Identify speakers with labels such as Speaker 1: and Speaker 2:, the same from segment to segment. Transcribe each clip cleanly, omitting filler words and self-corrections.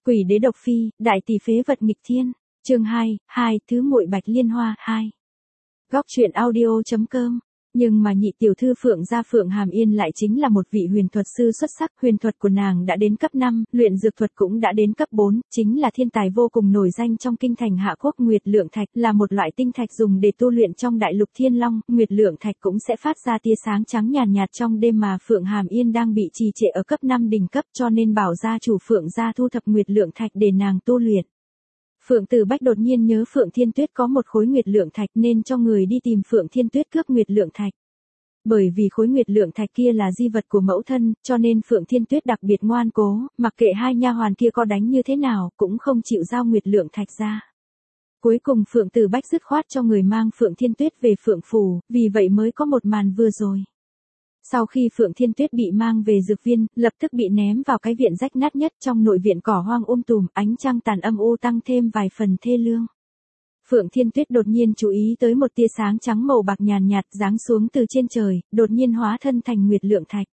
Speaker 1: Quỷ đế độc phi, đại tỷ phế vật nghịch thiên. Chương 2, thứ muội Bạch Liên Hoa 2. Góc truyện audio.com. Nhưng mà nhị tiểu thư Phượng gia Phượng Hàm Yên lại chính là một vị huyền thuật sư xuất sắc, huyền thuật của nàng đã đến cấp 5, luyện dược thuật cũng đã đến cấp 4, chính là thiên tài vô cùng nổi danh trong kinh thành Hạ Quốc. Nguyệt lượng thạch là một loại tinh thạch dùng để tu luyện trong đại lục Thiên Long, nguyệt lượng thạch cũng sẽ phát ra tia sáng trắng nhàn nhạt trong đêm mà Phượng Hàm Yên đang bị trì trệ ở cấp 5 đỉnh cấp, cho nên bảo gia chủ Phượng gia thu thập nguyệt lượng thạch để nàng tu luyện. Phượng Tử Bách đột nhiên nhớ Phượng Thiên Tuyết có một khối nguyệt lượng thạch nên cho người đi tìm Phượng Thiên Tuyết cướp nguyệt lượng thạch. Bởi vì khối nguyệt lượng thạch kia là di vật của mẫu thân, cho nên Phượng Thiên Tuyết đặc biệt ngoan cố, mặc kệ hai nha hoàn kia có đánh như thế nào, cũng không chịu giao nguyệt lượng thạch ra. Cuối cùng Phượng Tử Bách dứt khoát cho người mang Phượng Thiên Tuyết về Phượng Phủ, vì vậy mới có một màn vừa rồi. Sau khi Phượng Thiên Tuyết bị mang về dược viên, lập tức bị ném vào cái viện rách nát nhất trong nội viện cỏ hoang tùm, ánh trăng tàn âm u tăng thêm vài phần thê lương. Phượng Thiên Tuyết đột nhiên chú ý tới một tia sáng trắng màu bạc nhàn nhạt giáng xuống từ trên trời, đột nhiên hóa thân thành nguyệt lượng thạch.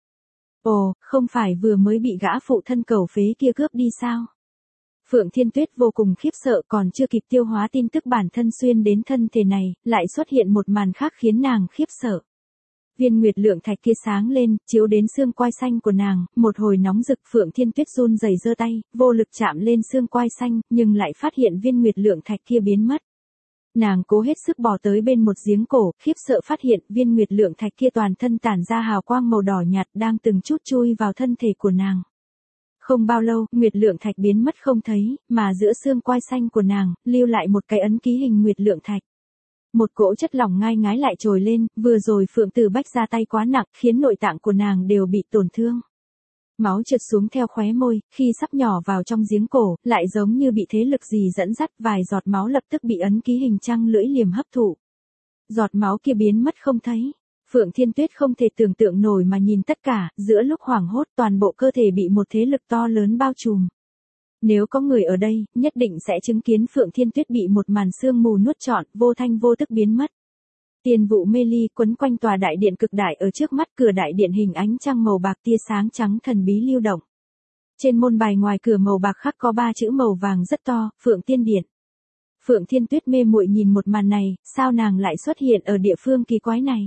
Speaker 1: Ồ, không phải vừa mới bị gã phụ thân cẩu phế kia cướp đi sao? Phượng Thiên Tuyết vô cùng khiếp sợ, còn chưa kịp tiêu hóa tin tức bản thân xuyên đến thân thể này, lại xuất hiện một màn khác khiến nàng khiếp sợ. Viên nguyệt lượng thạch kia sáng lên, chiếu đến xương quai xanh của nàng, một hồi nóng rực. Phượng Thiên Tuyết run rẩy giơ tay, vô lực chạm lên xương quai xanh, nhưng lại phát hiện viên nguyệt lượng thạch kia biến mất. Nàng cố hết sức bò tới bên một giếng cổ, khiếp sợ phát hiện viên nguyệt lượng thạch kia toàn thân tản ra hào quang màu đỏ nhạt đang từng chút chui vào thân thể của nàng. Không bao lâu, nguyệt lượng thạch biến mất không thấy, mà giữa xương quai xanh của nàng, lưu lại một cái ấn ký hình nguyệt lượng thạch. Một cỗ chất lỏng ngai ngái lại trồi lên, vừa rồi Phượng Tử Bách ra tay quá nặng, khiến nội tạng của nàng đều bị tổn thương. Máu trượt xuống theo khóe môi, khi sắp nhỏ vào trong giếng cổ, lại giống như bị thế lực gì dẫn dắt, vài giọt máu lập tức bị ấn ký hình trăng lưỡi liềm hấp thụ. Giọt máu kia biến mất không thấy. Phượng Thiên Tuyết không thể tưởng tượng nổi mà nhìn tất cả, giữa lúc hoảng hốt toàn bộ cơ thể bị một thế lực to lớn bao trùm. Nếu có người ở đây, nhất định sẽ chứng kiến Phượng Thiên Tuyết bị một màn sương mù nuốt trọn, vô thanh vô tức biến mất. Tiền vụ mê ly quấn quanh tòa đại điện cực đại ở trước mắt, cửa đại điện hình ánh trăng màu bạc tia sáng trắng thần bí lưu động. Trên môn bài ngoài cửa màu bạc khắc có 3 chữ màu vàng rất to, Phượng Tiên Điện. Phượng Thiên Tuyết mê muội nhìn một màn này, sao nàng lại xuất hiện ở địa phương kỳ quái này?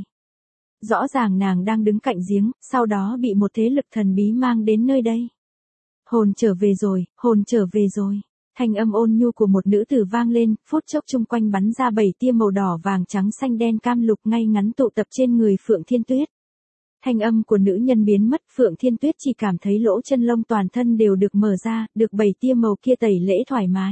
Speaker 1: Rõ ràng nàng đang đứng cạnh giếng, sau đó bị một thế lực thần bí mang đến nơi đây. Hồn trở về rồi, hồn trở về rồi. Thanh âm ôn nhu của một nữ tử vang lên, phút chốc chung quanh bắn ra 7 tia màu đỏ vàng trắng xanh đen cam lục ngay ngắn tụ tập trên người Phượng Thiên Tuyết. Thanh âm của nữ nhân biến mất, Phượng Thiên Tuyết chỉ cảm thấy lỗ chân lông toàn thân đều được mở ra, được 7 tia màu kia tẩy lễ thoải mái.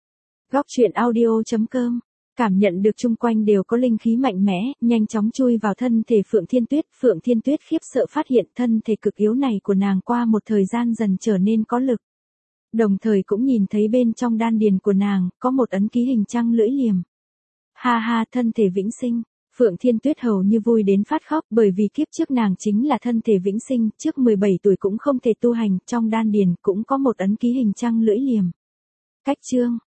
Speaker 1: Góc truyện audio.com. Cảm nhận được chung quanh đều có linh khí mạnh mẽ, nhanh chóng chui vào thân thể Phượng Thiên Tuyết. Phượng Thiên Tuyết khiếp sợ phát hiện thân thể cực yếu này của nàng qua một thời gian dần trở nên có lực. Đồng thời cũng nhìn thấy bên trong đan điền của nàng, có một ấn ký hình trăng lưỡi liềm. Ha ha, thân thể vĩnh sinh. Phượng Thiên Tuyết hầu như vui đến phát khóc, bởi vì kiếp trước nàng chính là thân thể vĩnh sinh, trước 17 tuổi cũng không thể tu hành, trong đan điền cũng có một ấn ký hình trăng lưỡi liềm. Cách chương.